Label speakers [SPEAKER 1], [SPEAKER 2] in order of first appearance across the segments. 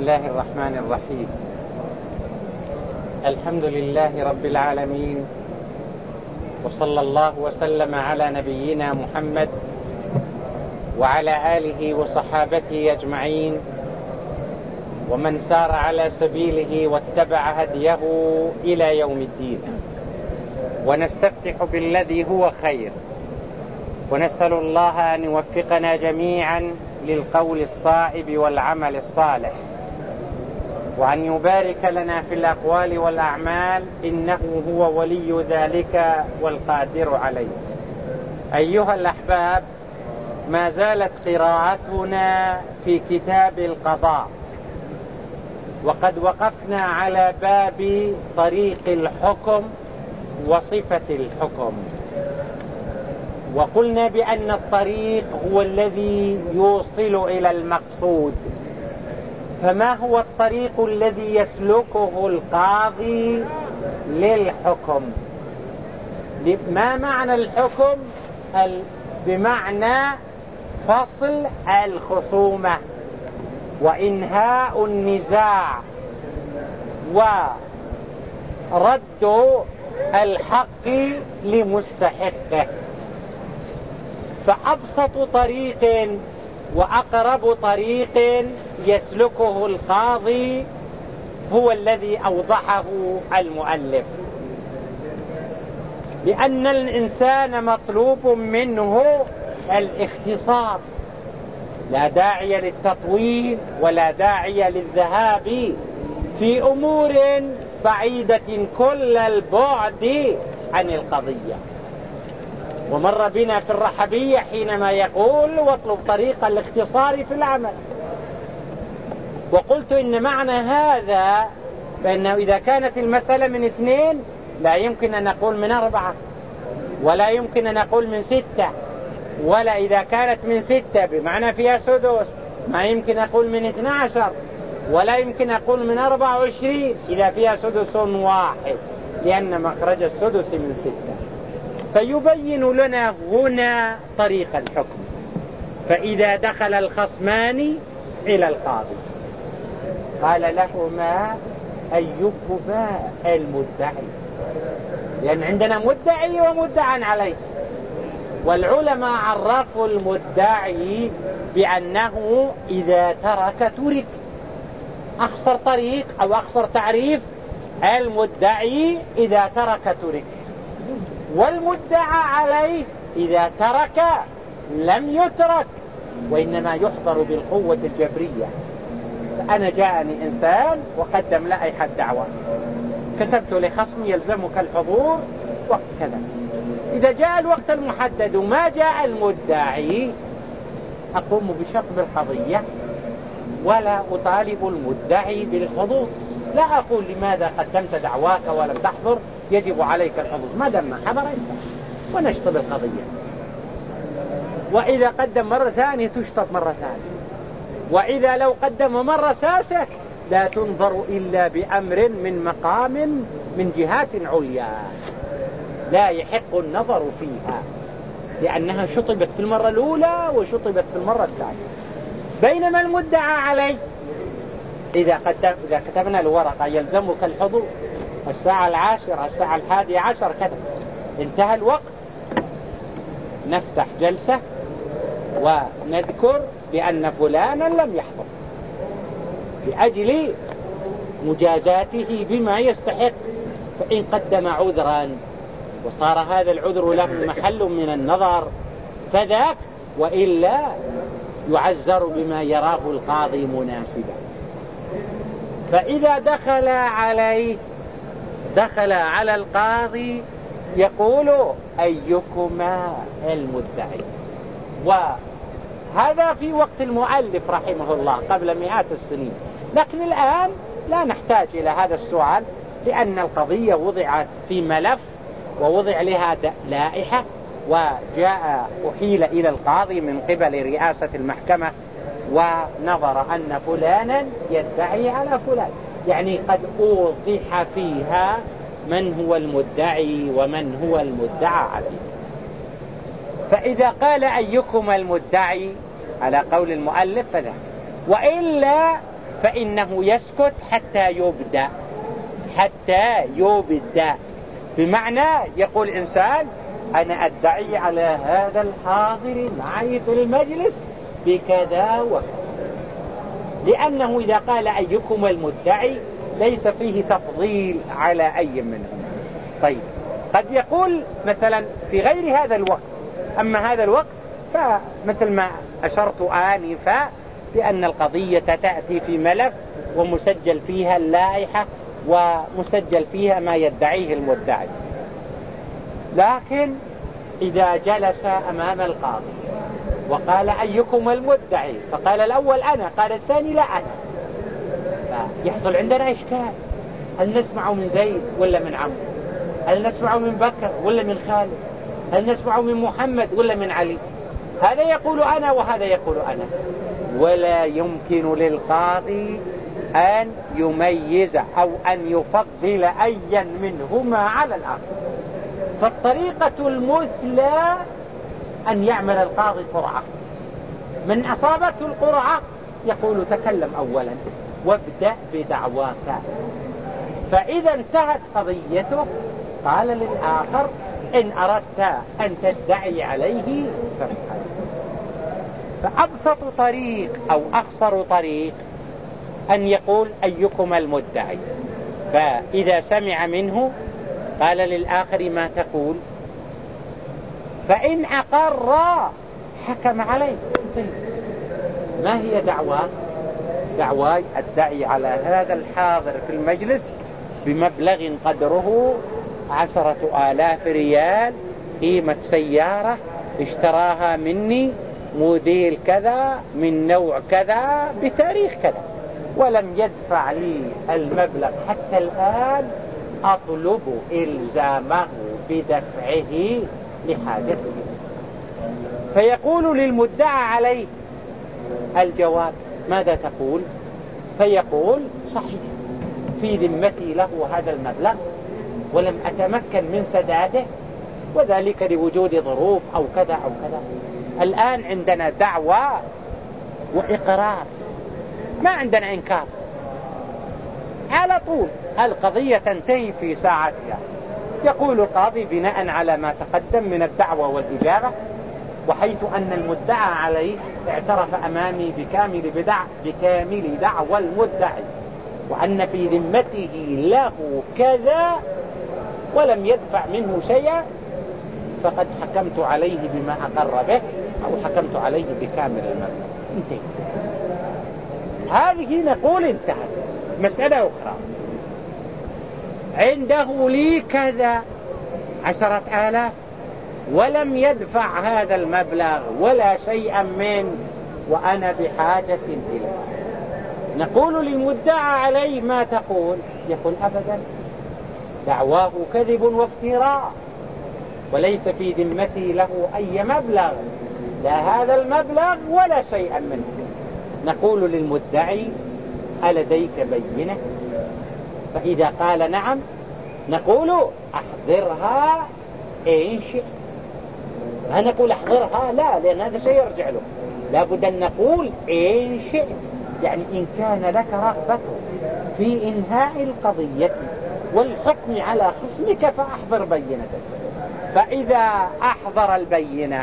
[SPEAKER 1] الله الرحمن الرحيم. الحمد لله رب العالمين، وصلى الله وسلم على نبينا محمد وعلى آله وصحابته أجمعين، ومن سار على سبيله واتبع هديه إلى يوم الدين. ونستفتح بالذي هو خير، ونسأل الله أن يوفقنا جميعا للقول الصائب والعمل الصالح، وأن يبارك لنا في الأقوال والأعمال، إنه هو ولي ذلك والقادر عليه. أيها الأحباب، ما زالت قراءتنا في كتاب القضاء، وقد وقفنا على باب طريق الحكم وصفة الحكم، وقلنا بأن الطريق هو الذي يوصل إلى المقصود. فما هو الطريق الذي يسلكه القاضي للحكم؟ ما معنى الحكم؟ بمعنى فصل الخصومة وإنهاء النزاع ورد الحق لمستحقه. فأبسط طريق وأقرب طريق يسلكه القاضي هو الذي أوضحه المؤلف، لأن الإنسان مطلوب منه الاختصار، لا داعي للتطويل ولا داعي للذهاب في أمور بعيدة كل البعد عن القضية. ومر بنا في الرحبية حينما يقول واطلب طريق الاختصار في العمل. وقلت إن معنى هذا بأنه إذا كانت المسألة من 2 لا يمكن أن نقول من 4، ولا يمكن أن نقول من 6، ولا إذا كانت من 6 بمعنى فيها سدس ما يمكن أقول من 12، ولا يمكن أقول من 24 إذا فيها سدس واحد، لأن مخرج السدس من 6. فيبين لنا هنا طريق الحكم. فإذا دخل الخصمان إلى القاضي قال لهما أيكما المدعي، لأن عندنا مدعي ومدعى عليه. والعلماء عرفوا المدعي بأنه إذا ترك ترك. أخصر طريق أو أخصر تعريف المدعي إذا ترك ترك، والمدعى عليه إذا ترك لم يترك، وإنما يحضر بالقوة الجبرية. فأنا جاءني إنسان وقدم لائحة دعوة، كتبت لخصمي يلزمك الحضور وقت كذا. إذا جاء الوقت المحدد وما جاء المدعي أقوم بشطب القضية ولا أطالب المدعي بالحضور. لا أقول لماذا قدمت دعواك ولم تحضر، يجب عليك الحضور. ما دام ما حضر أنت، ونشطب القضية. وإذا قدم مرة ثانية تشطب مرة ثانية. وإذا لو قدم مرة ثالثة لا تنظر إلا بأمر من مقام من جهات عليا، لا يحق النظر فيها، لأنها شطبت في المرة الأولى وشطبت في المرة الثانية. بينما المدعى عليه إذا كتبنا الورقة يلزمك الحضور الساعة 10 الساعة 11 كذا، انتهى الوقت، نفتح جلسة ونذكر بأن فلانا لم يحضر لأجل مجازاته بما يستحق. فإن قدم عذرا وصار هذا العذر له محل من النظر فذاك، وإلا يعزر بما يراه القاضي مناسبا. فإذا دخل على القاضي يقول أيكما المدعي. وهذا في وقت المؤلف رحمه الله قبل مئات السنين، لكن الآن لا نحتاج إلى هذا السؤال، لأن القضية وضعت في ملف ووضع لها لائحة، وجاء أحيل إلى القاضي من قبل رئاسة المحكمة ونظر أن فلانا يدعي على فلان، يعني قد أوضح فيها من هو المدعي ومن هو المدعى عليه. فإذا قال أيكم المدعي على قول المؤلف فذا، وإلا فإنه يسكت حتى يبدأ، بمعنى يقول إنسان أنا أدعي على هذا الحاضر معي في المجلس بكذا وكذا، لأنه إذا قال أيكم المدعي ليس فيه تفضيل على أي منهم. طيب قد يقول مثلا في غير هذا الوقت، أما هذا الوقت فمثل ما أشرت آنفا بأن القضية تأتي في ملف ومسجل فيها اللائحة ومسجل فيها ما يدعيه المدعي. لكن إذا جلس أمام القاضي وقال أيكم المدعي، فقال الأول أنا، قال الثاني لا أنا، يحصل عندنا إشكال، هل نسمع من زيد ولا من عمرو؟ هل نسمع من بكر ولا من خالد؟ هل نسمع من محمد ولا من علي؟ هذا يقول أنا وهذا يقول أنا، ولا يمكن للقاضي أن يميز أو أن يفضل أيا منهما على الآخر. فالطريقة المثلى أن يعمل القاضي قرعة، من أصابته القرعة يقول تكلم أولا وابدأ بدعواك، فإذا انتهت قضيته قال للآخر إن أردت أن تدعي عليه فافعل. فأبسط طريق أو أخصر طريق أن يقول أيكم المدعي، فإذا سمع منه قال للآخر ما تقول، فإن أقر حكم عليه. ما هي دعواي أدعي على هذا الحاضر في المجلس بمبلغ قدره 10,000 ريال، قيمة سيارة اشتراها مني موديل كذا من نوع كذا بتاريخ كذا، ولم يدفع لي المبلغ حتى الآن، أطلب إلزامه بدفعه لحاجته. فيقول للمدعى عليه الجواب ماذا تقول؟ فيقول صحيح في ذمتي له هذا المبلغ ولم أتمكن من سداده، وذلك لوجود ظروف أو كذا أو كذا. الآن عندنا دعوى وإقرار، ما عندنا إنكار، على طول القضية تنتهي في ساعتها. يقول القاضي بناء على ما تقدم من الدعوة والإجابة، وحيث أن المدعى عليه اعترف أمامي بكامل دعوى المدعي وأن في ذمته له كذا ولم يدفع منه شيئا، فقد حكمت عليه بما أقر به أو حكمت عليه بكامل المبلغ. انتهى. هذه نقول انتهت. مسألة أخرى، عنده لي كذا 10,000 ولم يدفع هذا المبلغ ولا شيئا منه وأنا بحاجة إليه. نقول للمدعى عليه ما تقول؟ يقول أبدا، دعواه كذب وافتراء وليس في ذمتي له أي مبلغ، لا هذا المبلغ ولا شيئا منه. نقول للمدعي ألديك بينة؟ فإذا قال نعم نقول أحضرها إن شئت. ما نقول أحضرها، لا، لأن هذا شيء يرجع له. لابد أن نقول إن شئت، يعني إن كان لك رغبة في إنهاء القضية والحكم على خصمك فأحضر بينتك. فإذا أحضر البينة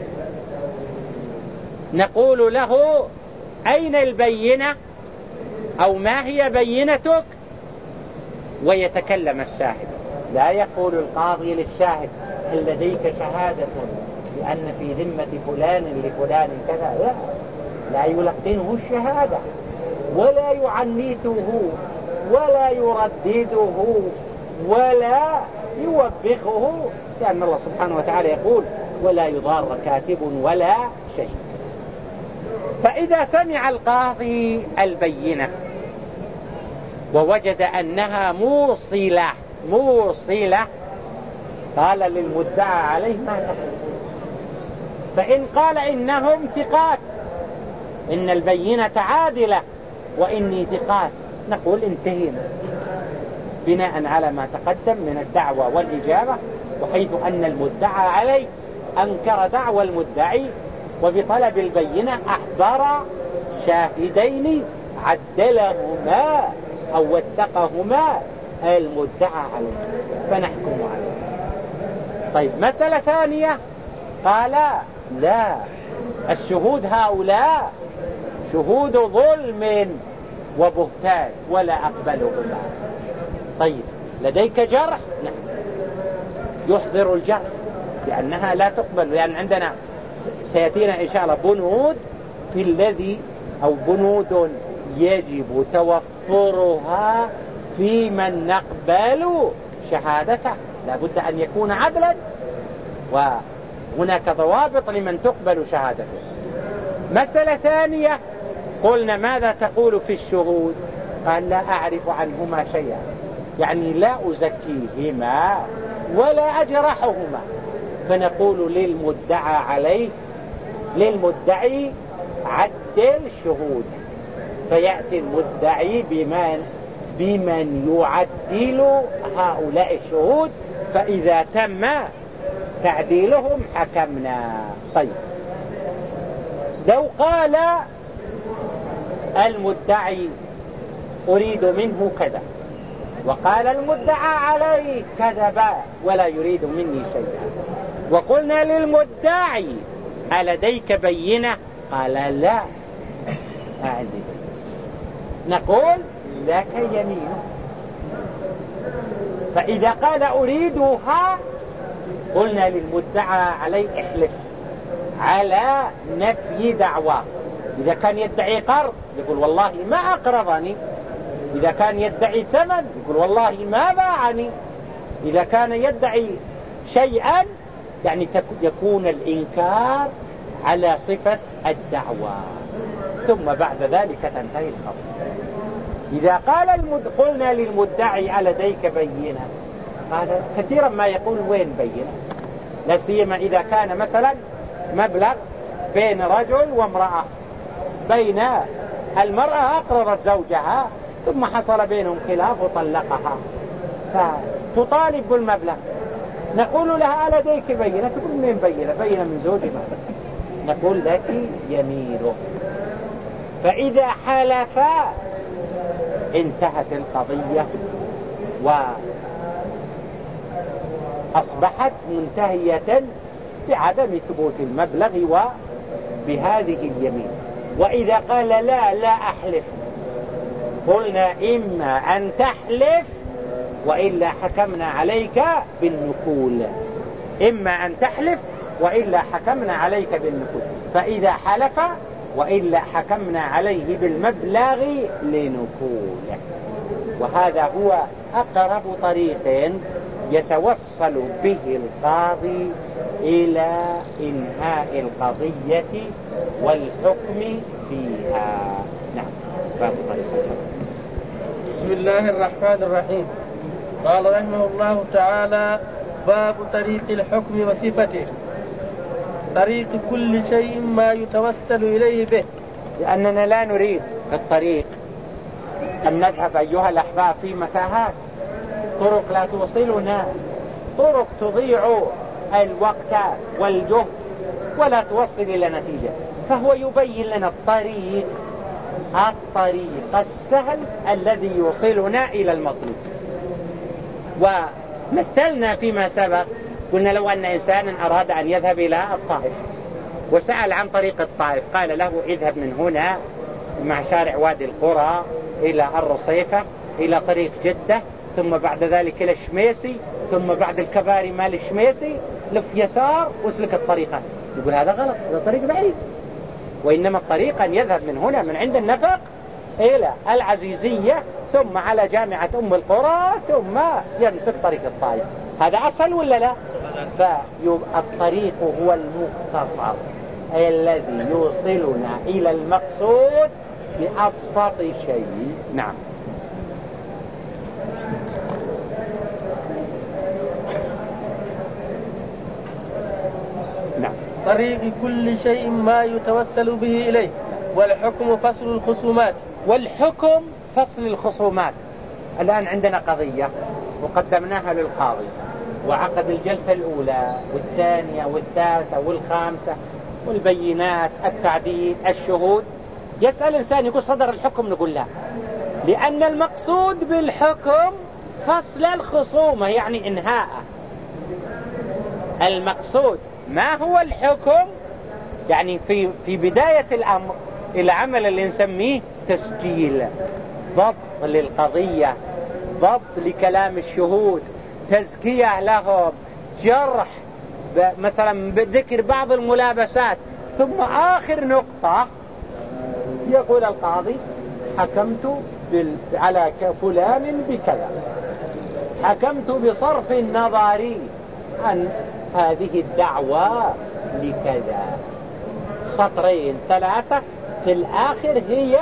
[SPEAKER 1] نقول له أين البينة أو ما هي بينتك؟ ويتكلم الشاهد. لا يقول القاضي للشاهد هل لديك شهادة لأن في ذمة فلان لفلان كذا، لا يلقنه الشهادة ولا يعنيته ولا يردده ولا يوبخه، لأن الله سبحانه وتعالى يقول ولا يضار كاتب ولا شيء. فإذا سمع القاضي البينة ووجد أنها موصلة قال للمدعى عليه ما تقول؟ فإن قال إنهم ثقات، إن البينة عادلة وإني ثقات، نقول انتهينا بناء على ما تقدم من الدعوة والإجابة، وحيث أن المدعى عليه أنكر دعوى المدعي وبطلب البينة أحضر شاهدين عدلهما أو وثقهما المدعى عليه فنحكم عليه. طيب مسألة ثانية، قال لا، الشهود هؤلاء شهود ظلم وبهتان ولا أقبلهما. طيب لديك جرح؟ نعم، يحضر الجرح لأنها لا تقبل، لأن عندنا سيأتينا إن شاء الله بنود في الذي أو بنود يجب توفرها في من نقبل شهادته، لا بد أن يكون عدلا، وهناك ضوابط لمن تقبل شهادته. مسألة ثانية، قلنا ماذا تقول في الشهود؟ قال لا أعرف عنهما شيئا، يعني لا أزكيهما ولا أجرحهما، فنقول للمدعى عليه للمدعي عدل الشهود، فيأتي المدعي بمن يعدل هؤلاء الشهود، فإذا تم تعديلهم حكمنا. طيب لو قال المدعي أريد منه كذا، وقال المدعى عليه كذب ولا يريد مني شيئا، وقلنا للمدعي ألديك بينة؟ قال لا عندي، نقول لك يمين. فإذا قال أريدها قلنا للمدعى عليه احلف على نفي دعواه. إذا كان يدعي قرض يقول والله ما أقرضني، إذا كان يدعي ثمن يقول والله ما باعني، إذا كان يدعي شيئا يعني يكون الإنكار على صفة الدعوة، ثم بعد ذلك تنتهي القضية. إذا قال قلنا للمدعي ألديك بينة، هذا كثيرا ما يقول وين بينة، لا سيما إذا كان مثلا مبلغ بين رجل وامرأة، بين المرأة أقرضت زوجها ثم حصل بينهم خلاف وطلقها، فتطالب بالمبلغ، نقول لها ألديك بينة؟ تقول من بينة؟ بينة من زوجها، نقول لك يمينه. فإذا حلفا انتهت القضية وأصبحت منتهية بعدم ثبوت المبلغ وبهذه اليمين. وإذا قال لا أحلف، قلنا إما أن تحلف وإلا حكمنا عليك بالنكول، إما أن تحلف وإلا حكمنا عليك بالنكول، فإذا حلف وإلا حكمنا عليه بالمبلغ لنكوله. وهذا هو أقرب طريق يتوصل به القاضي إلى إنهاء القضية والحكم فيها. نعم، باب طريق الحكم.
[SPEAKER 2] بسم الله الرحمن الرحيم. قال رحمه الله تعالى: باب طريق الحكم وصفته. طريق كل شيء ما يتوسل إليه به،
[SPEAKER 1] لأننا لا نريد الطريق أن نذهب أيها الأحباب في متاهات، طرق لا توصلنا، طرق تضيع الوقت والجهد ولا توصل إلى نتيجة. فهو يبين لنا الطريق السهل الذي يوصلنا إلى المطلوب. ومثلنا فيما سبق، قلنا لو أن إنسانا أراد أن يذهب إلى الطائف وسأل عن طريق الطائف، قال له اذهب من هنا مع شارع وادي القرى إلى الرصيفة إلى طريق جدة، ثم بعد ذلك إلى الشميسي، ثم بعد الكباري مال الشميسي لف يسار واسلك الطريقة. يقول هذا غلط، هذا طريق بعيد. وإنما الطريق أن يذهب من هنا من عند النفق إلى العزيزية ثم على جامعة أم القرى ثم يمسك طريق الطائف. هذا أصل ولا لا؟ فالطريق هو المختصر الذي يوصلنا إلى المقصود بأبسط شيء. نعم. نعم.
[SPEAKER 2] طريق كل شيء ما يتوسل به إليه، والحكم فصل الخصومات.
[SPEAKER 1] والحكم فصل الخصومات. الآن عندنا قضية وقدمناها للقاضي، وعقد الجلسة الأولى والثانية والثالثة والخامسة والبينات، التعديل، الشهود، يسأل إنسان يقول صدر الحكم، نقول لا، لأن المقصود بالحكم فصل الخصومة، يعني إنهاء. المقصود ما هو الحكم، يعني في بداية الأمر العمل اللي نسميه تسجيل، ضبط للقضية، ضبط لكلام الشهود، تزكية لهم، جرح مثلا بذكر بعض الملابسات، ثم آخر نقطة يقول القاضي حكمت على فلان بكذا، حكمت بصرف النظر عن هذه الدعوة لكذا. سطرين ثلاثة في الآخر هي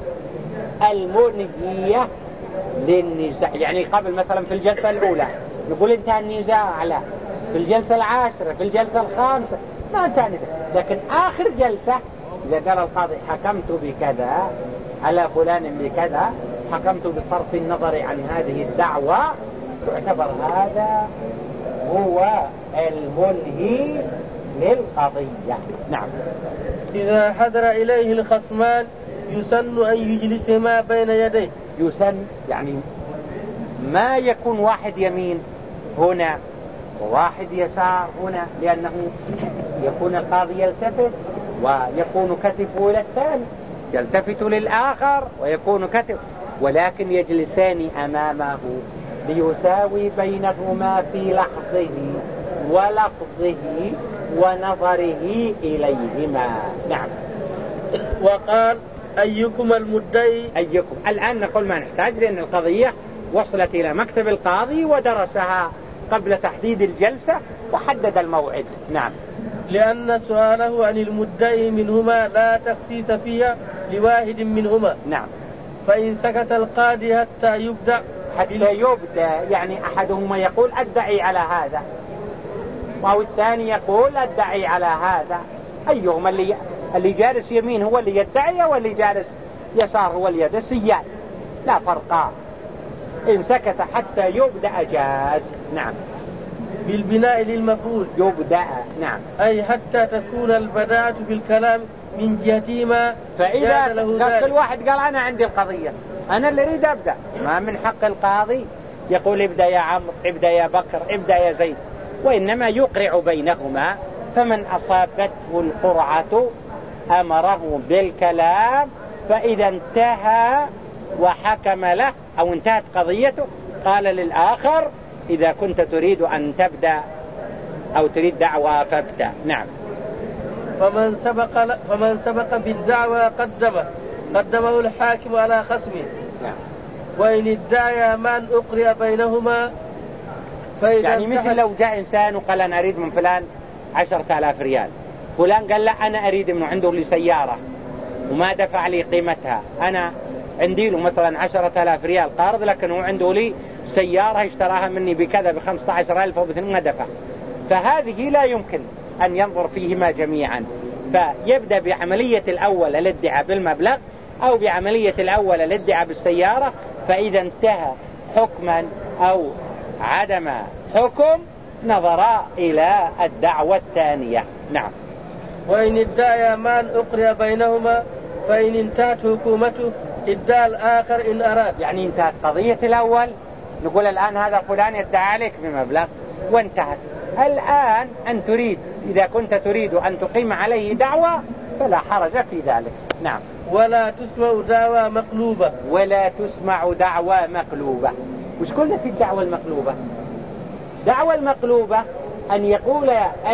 [SPEAKER 1] المنهية للنزاع. يعني قبل مثلا في الجلسة الأولى نقول انتهى النزاع، لا، في الجلسة العاشرة، في الجلسة الخامسة ما انتهى النزاع، لكن آخر جلسة إذا قال القاضي حكمت بكذا على فلان بكذا، حكمت بصرف النظر عن هذه الدعوة، يعتبر هذا هو المنهي للقضية. نعم.
[SPEAKER 2] إذا حضر إليه الخصمان يسن أن يجلسهما بين يديه.
[SPEAKER 1] يسن يعني ما يكون واحد يمين هنا وواحد يسار هنا، لأنه يكون القاضي يلتفت ويكون كتفه إلى الثاني، يلتفت للآخر ويكون كتف، ولكن يجلسان أمامه ليساوي بينهما في لحظه ولفظه ونظره إليهما. نعم.
[SPEAKER 2] وقال أيكم المدعي.
[SPEAKER 1] أيكم الآن نقول ما نحتاج، لأن القضية وصلت إلى مكتب القاضي ودرسها قبل تحديد الجلسة وحدد الموعد. نعم.
[SPEAKER 2] لأن سؤاله عن المدعي منهما لا تخصيص فيها لواحد منهما.
[SPEAKER 1] نعم.
[SPEAKER 2] فإن سكت القاضي حتى يبدأ
[SPEAKER 1] يعني أحدهما يقول أدعي على هذا، أو الثاني يقول أدعي على هذا، أيهما اللي جالس يمين هو اللي يدعي واللي جالس يسار هو اللي يدعي، سيان لا فرقا. إن سكت حتى يبدأ جاز. نعم.
[SPEAKER 2] بالبناء للمفعول
[SPEAKER 1] يبدأ. نعم.
[SPEAKER 2] أي حتى تكون البداءة بالكلام من جهتهما.
[SPEAKER 1] فإذا كل واحد قال أنا عندي القضية، أنا اللي أريد أبدأ، ما من حق القاضي يقول ابدأ يا عمرو، ابدأ يا بكر، ابدأ يا زيد، وإنما يقرع بينهما. فمن أصابته القرعة أمره بالكلام، فإذا انتهى وحكم له أو انتهت قضيته قال للآخر إذا كنت تريد أن تبدأ أو تريد دعوة فابدأ. نعم.
[SPEAKER 2] فمن سبق بالدعوة قدمه الحاكم على خصمه.
[SPEAKER 1] نعم.
[SPEAKER 2] وإن ادعى من أقرئ بينهما
[SPEAKER 1] يعني مثل لو جاء إنسان وقال أنا أريد من فلان 10,000 ريال، فلان قال لا أنا أريد منه، عنده لي سيارة وما دفع لي قيمتها، أنا عندي له مثلا 10,000 ريال قارض، لكن هو عنده لي سيارة اشتراها مني بكذا ب15,000 وبثنين دفع، فهذه لا يمكن أن ينظر فيهما جميعا، فيبدأ بعملية الأول الادعاء بالمبلغ أو بعملية الأول الادعاء بالسيارة، فإذا انتهى حكما أو عدم حكم نظر إلى الدعوة الثانية. نعم.
[SPEAKER 2] وإن ادعى من أقرئ بينهما فإن انتهت حكومته ادعى الآخر إن أراد.
[SPEAKER 1] يعني انتهت قضية الأول، نقول الآن هذا فلان يدعى عليك بمبلغ وانتهت. الآن أن تريد، إذا كنت تريد أن تقيم عليه دعوة فلا حرج في ذلك. نعم.
[SPEAKER 2] ولا تسمع دعوى مقلوبة.
[SPEAKER 1] ولا تسمع دعوى مقلوبة. وش قلنا في الدعوة المقلوبة؟ دعوة المقلوبة أن يقول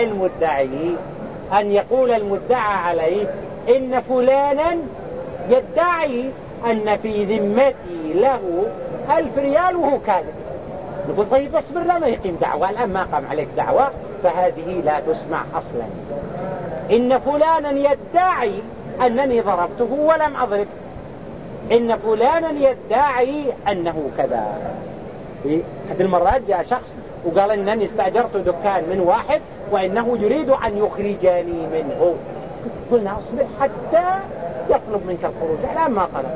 [SPEAKER 1] المدعى عليه إن فلانا يدعي أن في ذمتي له 1000 ريال وهو كاذب. نقول طيب اصبر لما يقيم دعوة، الآن ما قام عليك دعوة، فهذه لا تسمع أصلا. إن فلانا يدعي أنني ضربته ولم أضرب، إن فلانا يدعي أنه كذا. في أحد المرات جاء شخص وقال إنني استأجرت دكان من واحد وإنه يريد أن يخرجني منه. قلنا أصبر حتى يطلب منك الخروج، الآن ما طلب.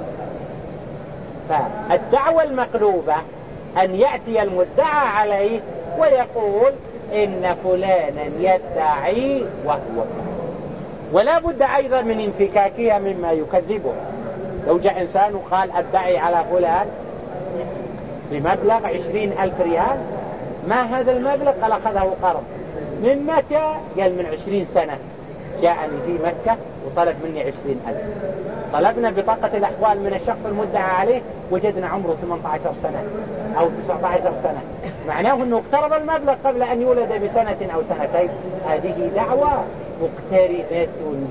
[SPEAKER 1] فالدعوة المقلوبة أن يأتي المدعى عليه ويقول إن فلانا يدعي وهو، ولا بد أيضا من انفكاكها مما يكذبه. لو جاء إنسان وقال أدعي على فلان بمبلغ 20,000 ريال، ما هذا المبلغ؟ قال أخذه قرض. من متى؟ قال من 20 سنة جاءني في مكة وطلب مني 20,000. طلبنا بطاقة الأحوال من الشخص المدعى عليه، وجدنا عمره 18 سنة أو 19 سنة، معناه أنه اقترب المبلغ قبل أن يولد بسنة أو سنتين. هذه دعوة مقترنة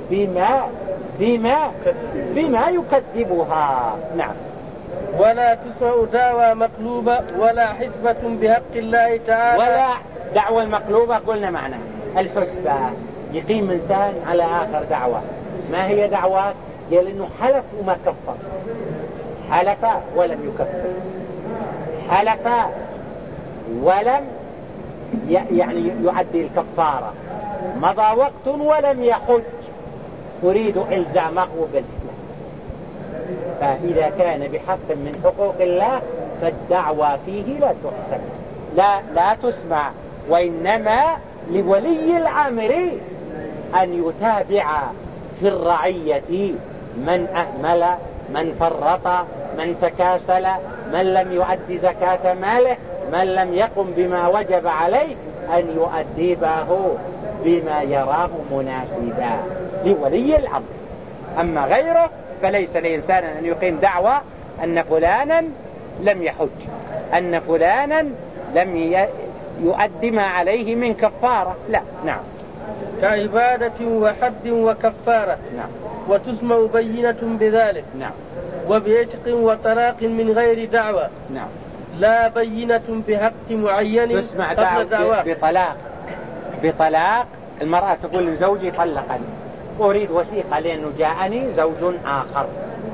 [SPEAKER 1] بما يكذبها. نعم.
[SPEAKER 2] ولا تسمع دعوى مقلوبة ولا حسبة بحق الله تعالى.
[SPEAKER 1] ولا دعوة المقلوبة قلنا معنى الحسبة، يقيم إنسان على آخر دعوة. ما هي دعوات؟ قال إنه حلف وما كفر، حلف ولم يكفر، حلف ولم يعني يؤدي الكفارة، مضى وقت ولم يحج، أريد إلزامه بالحلف. فإذا كان بحق من حقوق الله فالدعوة فيه لا تحسب، لا تسمع، وإنما لولي الأمر أن يتابع في الرعية من أهمل، من فرط، من تكاسل، من لم يؤدي زكاة ماله، من لم يقم بما وجب عليه، أن يؤدبه بما يراه مناسبا لولي الأمر. أما غيره فليس لإنسان أن يقيم دعوة أن فلانا لم يحج، أن فلانا لم يؤدي ما عليه من كفارة، لا. نعم.
[SPEAKER 2] كعبادة وحد وكفارة.
[SPEAKER 1] نعم.
[SPEAKER 2] وتسمع بينة بذلك.
[SPEAKER 1] نعم.
[SPEAKER 2] وبعتق وطلاق من غير دعوة.
[SPEAKER 1] نعم.
[SPEAKER 2] لا بينة بحق معين
[SPEAKER 1] تسمع
[SPEAKER 2] دعوة
[SPEAKER 1] بطلاق. المرأة تقول لزوجي طلقني، أريد وثيقة لأنه جاءني زوج آخر.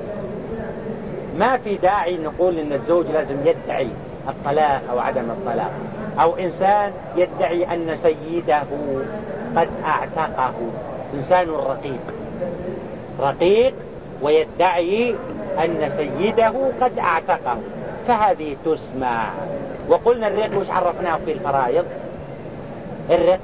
[SPEAKER 1] ما في داعي نقول إن الزوج لازم يدعي الطلاق أو عدم الطلاق، أو إنسان يدعي أن سيده قد اعتقه، إنسان رقيق ويدعي أن سيده قد اعتقه، فهذه تسمع. وقلنا الرق وش عرفناه في الفرائض؟ الرق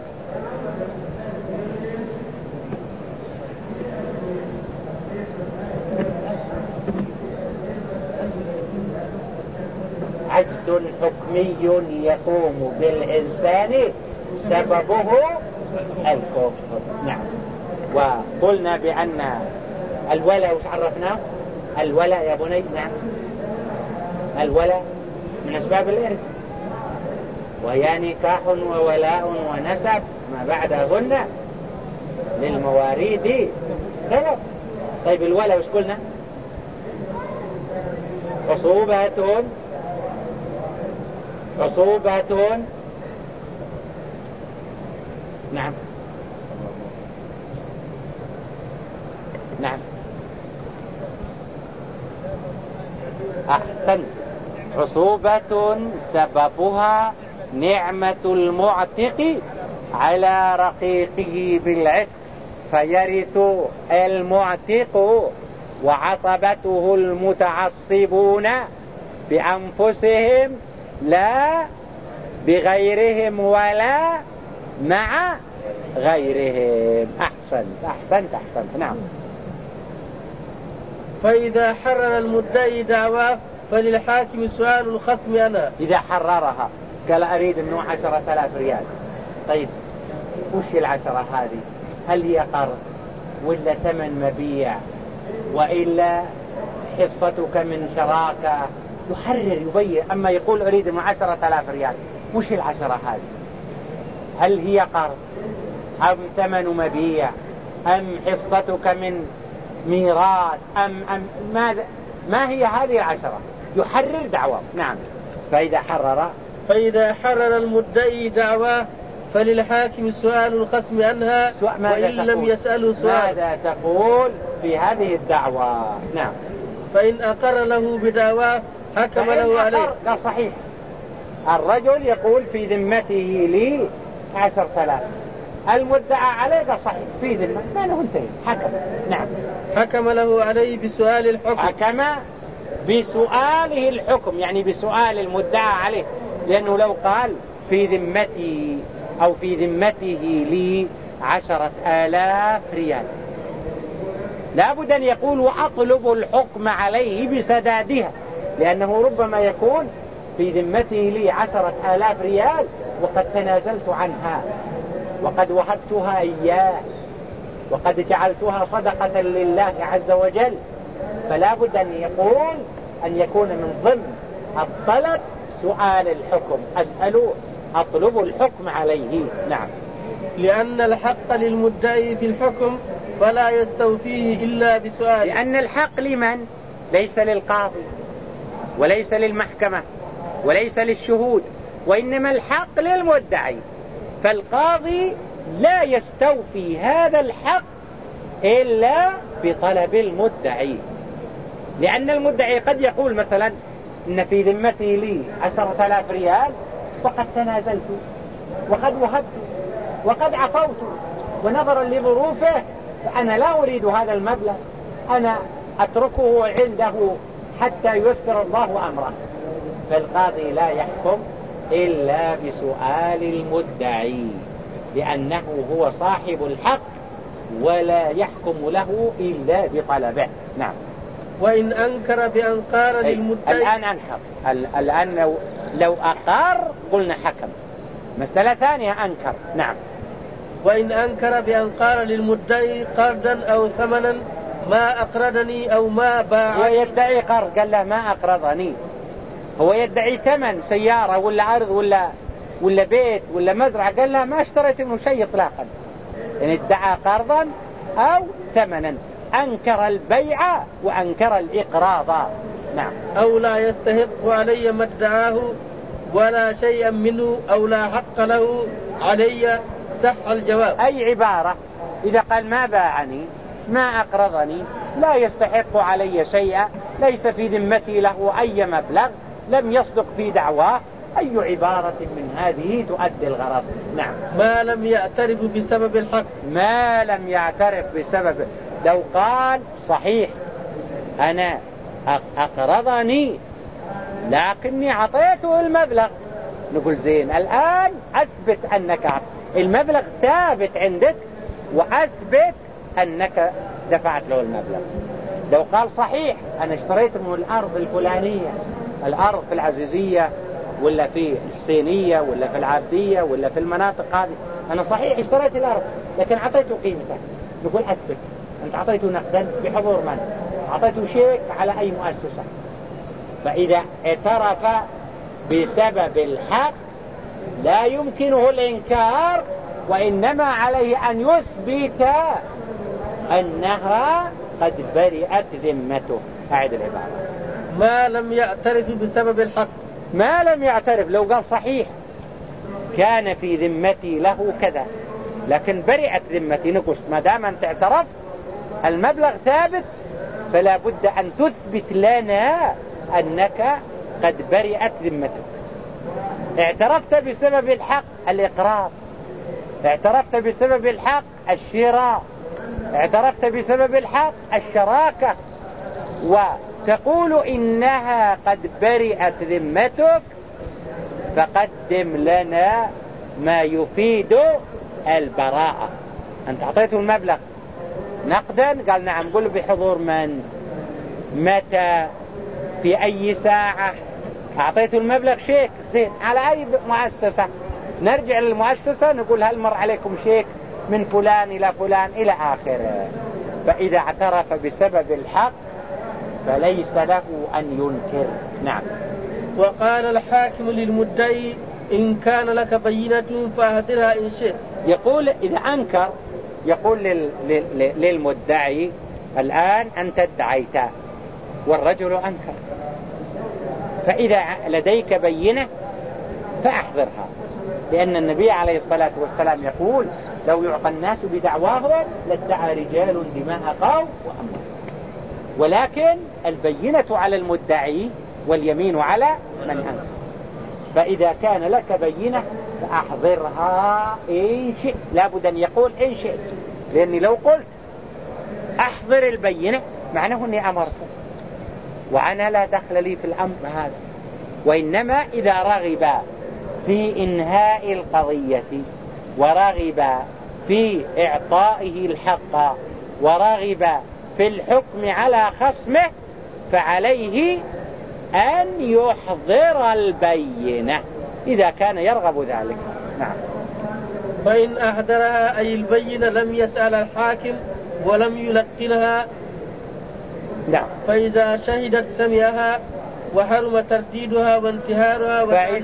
[SPEAKER 1] عجز حكمي يقوم بالإنسان سببه الكفر. نعم. وقلنا بأن الولاء وش عرفناه؟ الولاء يا بني. نعم. الولاء من أسباب الإرث، وهي نكاح وولاء ونسب ما بعدهن للمواريث سبب. طيب الولاء وش قلنا؟ عصوبة. نعم. نعم. أحسن. عصوبة سببها نعمة المعتق على رقيقه بالعتق، فيرث المعتق وعصبته المتعصبون بأنفسهم لا بغيرهم ولا مع غيرهم. أحسنت. نعم.
[SPEAKER 2] فإذا حرر المدعي دعواه فللحاكم سؤال الخصم عنها.
[SPEAKER 1] إذا حررها قال أريد أنه 10,000 ريال. طيب وش 10 هذه؟ هل هي قرض ولا ثمن مبيع وإلا حصتك من شراكة؟ يحرر يبين. أما يقول أريد أنه 10,000 ريال، وش 10 هذه؟ هل هي قرض أم ثمن مبيع أم حصتك من ميراث أم ماذا؟ ما هي هذه 10؟ يحرر دعوة. نعم.
[SPEAKER 2] فإذا حرر المدعي دعواه فللحاكم سؤال الخصم عنها، وإن لم يسأله سؤال.
[SPEAKER 1] ماذا تقول في هذه الدعوة؟ نعم.
[SPEAKER 2] فإن أقر له بدعواه حكم له عليه.
[SPEAKER 1] قال صحيح. الرجل يقول في ذمته لي 10,000، المدعى عليه قال صحيح في ذمة، ما له انتهي، حكم. نعم.
[SPEAKER 2] حكم له عليه بسؤال الحكم.
[SPEAKER 1] حكم بسؤاله الحكم، يعني بسؤال المدعى عليه، لأنه لو قال في ذمتي أو في ذمته لي 10,000 ريال، لا بد أن يقول وأطلب الحكم عليه بسدادها، لأنه ربما يكون في ذمته لي 10,000 ريال وقد تنازلت عنها وقد وهبتها إياه وقد جعلتها صدقة لله عز وجل، فلا بد أن يكون من ضمن الطلب سؤال الحكم، أسأل أطلب الحكم عليه. نعم.
[SPEAKER 2] لأن الحق للمدعي في الحكم فلا يستوفيه إلا بسؤال.
[SPEAKER 1] لأن الحق لمن؟ ليس للقاضي وليس للمحكمة وليس للشهود، وإنما الحق للمدعي، فالقاضي لا يستوفي هذا الحق إلا بطلب المدعي، لأن المدعي قد يقول مثلا إن في ذمتي لي 10,000 ريال وقد تنازلت وقد وهبت وقد عفوت، ونظرا لظروفه فأنا لا أريد هذا المبلغ، أنا أتركه عنده حتى ييسر الله أمره. فالقاضي لا يحكم إلا بسؤال المدعي، لأنه هو صاحب الحق ولا يحكم له إلا بطلبه. نعم.
[SPEAKER 2] وإن أنكر بأن قال للمدعي.
[SPEAKER 1] الآن أنكر، الآن لو أقر قلنا حكم. مسألة ثانية أنكر. نعم.
[SPEAKER 2] وإن أنكر بأن قال للمدعي قرضا أو ثمنا ما أقرضني أو ما باعني.
[SPEAKER 1] هو يدعي قرض، قال له ما أقرضني. هو يدعي ثمن سيارة ولا أرض ولا بيت ولا مزرعة، قال له ما اشتريت منه شيء إطلاقا. يعني ادعى قرضا أو ثمنا، أنكر البيع وأنكر الإقراض. نعم.
[SPEAKER 2] أو لا يستحق علي ما ادعاه ولا شيئا منه أو لا حق له علي، صح الجواب.
[SPEAKER 1] أي عبارة إذا قال ما باعني ما أقرضني لا يستحق علي شيئا، ليس في ذمتي له أي مبلغ، لم يصدق في دعواه، أي عبارة من هذه تؤدي الغرض. نعم.
[SPEAKER 2] ما لم يعترف بسبب الحق.
[SPEAKER 1] ما لم يعترف بسبب، لو قال صحيح أنا أقرضني لكني عطيته المبلغ، نقول زين، الآن أثبت أنك المبلغ ثابت عندك وأثبت أنك دفعت له المبلغ. لو قال صحيح أنا اشتريت من الأرض الفلانية، الأرض في العزيزية ولا في الحسينية ولا في العابدية ولا في المناطق هذه، أنا صحيح اشتريت الأرض لكن عطيته قيمتها، نقول أثبت. أنت عطيته نقدا بحضور من؟ عطيته شيك على أي مؤسسة. فإذا اعترف بسبب الحق لا يمكنه الإنكار، وإنما عليه أن يثبت أنها قد برئت ذمته. أعد العبارة.
[SPEAKER 2] ما لم يعترف بسبب الحق.
[SPEAKER 1] ما لم يعترف، لو قال صحيح كان في ذمتي له كذا لكن برئت ذمتي، نقول ما دام أنت اعترفت المبلغ ثابت فلا بد أن تثبت لنا أنك قد برئت ذمتك. اعترفت بسبب الحق الإقرار، اعترفت بسبب الحق الشراء، اعترفت بسبب الحق الشراكة، وتقول إنها قد برئت ذمتك، فقدم لنا ما يفيد البراءة. أنت أعطيته المبلغ نقدا، قال نعم، قل بحضور من، متى، في أي ساعة. أعطيته المبلغ شيك، زين، على أي مؤسسة؟ نرجع للمؤسسة نقول هل مر عليكم شيك من فلان إلى فلان إلى آخره. فإذا اعترف بسبب الحق فليس له أن ينكر. نعم.
[SPEAKER 2] وقال الحاكم للمدعي إن كان لك بينة فأهدرها إن شئت.
[SPEAKER 1] يقول إذا أنكر، يقول للمدعي الآن أنت ادعيت والرجل أنكر، فإذا لديك بينة فأحضرها، لأن النبي عليه الصلاة والسلام يقول لو يعطى الناس بدعواهم لادعى رجال دماء قوم وأموال، ولكن البينة على المدعي واليمين على من أنكر. فإذا كان لك بينة فأحضرها إن شئت، لابد أن يقول إن شئت، لأني لو قلت أحضر البينة معناه أني أمرته وأنا لا دخل لي في الأمر هذا. وإنما إذا رغب في إنهاء القضية ورغب في إعطائه الحق ورغب في الحكم على خصمه فعليه أن يحضر البينة إذا كان يرغب ذلك. نعم.
[SPEAKER 2] فإن أحضرها أي البينة لم يسأل الحاكم ولم يلقنها.
[SPEAKER 1] نعم.
[SPEAKER 2] فإذا شهدت سمعها وحرم ترديدها وانتهارها.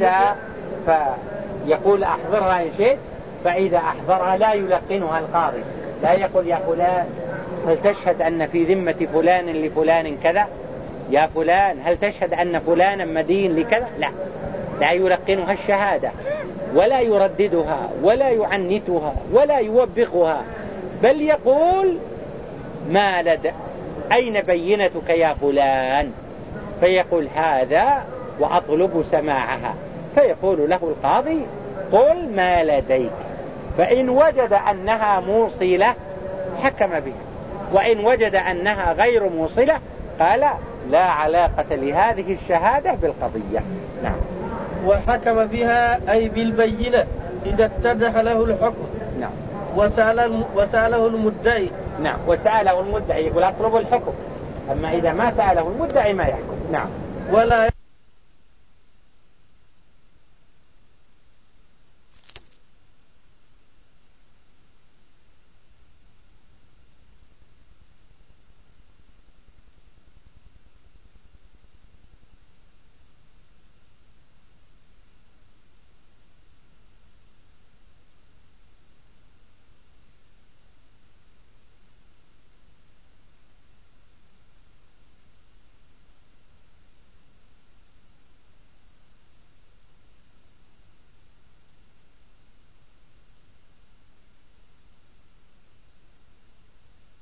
[SPEAKER 1] فيقول أحضرها إن شئت. فإذا أحضرها لا يلقنها القاضي، لا يقول يا فلان هل تشهد أن في ذمة فلان لفلان كذا، يا فلان هل تشهد أن فلانا مدين لكذا، لا يلقنها الشهادة ولا يرددها ولا يعنتها ولا يوبخها، بل يقول ما لدى أين بينتك يا فلان، فيقول هذا وأطلب سماعها، فيقول له القاضي قل ما لديك، فإن وجد أنها موصلة حكم بها، وإن وجد أنها غير موصلة قال لا علاقة لهذه الشهادة بالقضية. نعم.
[SPEAKER 2] وحكم بها أي بالبينة إذا اتضح له الحكم.
[SPEAKER 1] نعم.
[SPEAKER 2] وسأله المدعي.
[SPEAKER 1] نعم. وسأله المدعي يقول أطلب الحكم، أما إذا ما سأله المدعي ما يحكم. نعم.
[SPEAKER 2] ولا